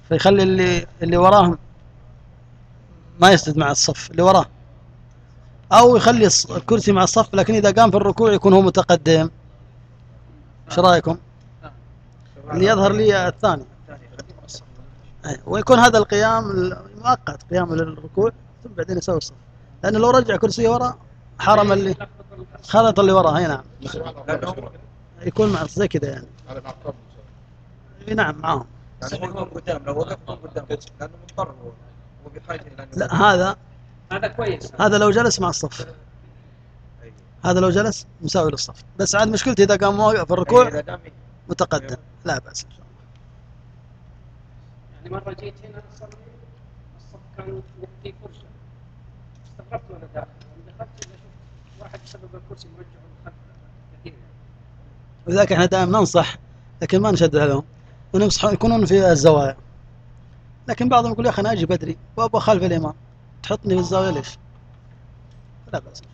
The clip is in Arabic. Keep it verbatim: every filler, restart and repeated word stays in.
فيخلي اللي اللي وراه ما يسجد مع الصف اللي وراه، أو يخلي الكرسي مع الصف لكن إذا قام في الركوع يكون هو متقدم. ايش رايكم؟ اللي يظهر لي الثاني، ويكون هذا القيام المؤقت قيام للركوع ثم بعدين يسوي الصف، لأنه لو رجع كرسي وراء حرم اللي خلط اللي وراء. هنا نعم يكون مع زي كذا يعني. نعم معهم. يعني هو قدام لو وقف قدام لأنه مضطر هو هو بحاجة إلى. لا هذا هذا كويس. هذا لو جلس مع الصف، هذا لو جلس مساوي للصف، بس عاد مشكلتي إذا قام واقف في الركوع متقدم لا بأس إن شاء الله. يعني مرة جيت هنا أصلي الصف كان يحتي فرشة، استغربت وأنا داخل، دخلت إذا شفت واحد بسبب الكرسي موجه للخلف كثير. ولذلك احنا دائما ننصح لكن ما نشد لهم وننصح يكونون في الزوايا، لكن بعضهم يقول يا أخي أنا أجي بدري وأبغى خلف الإمام تحطني في الزاوية ليش؟ لا بأس.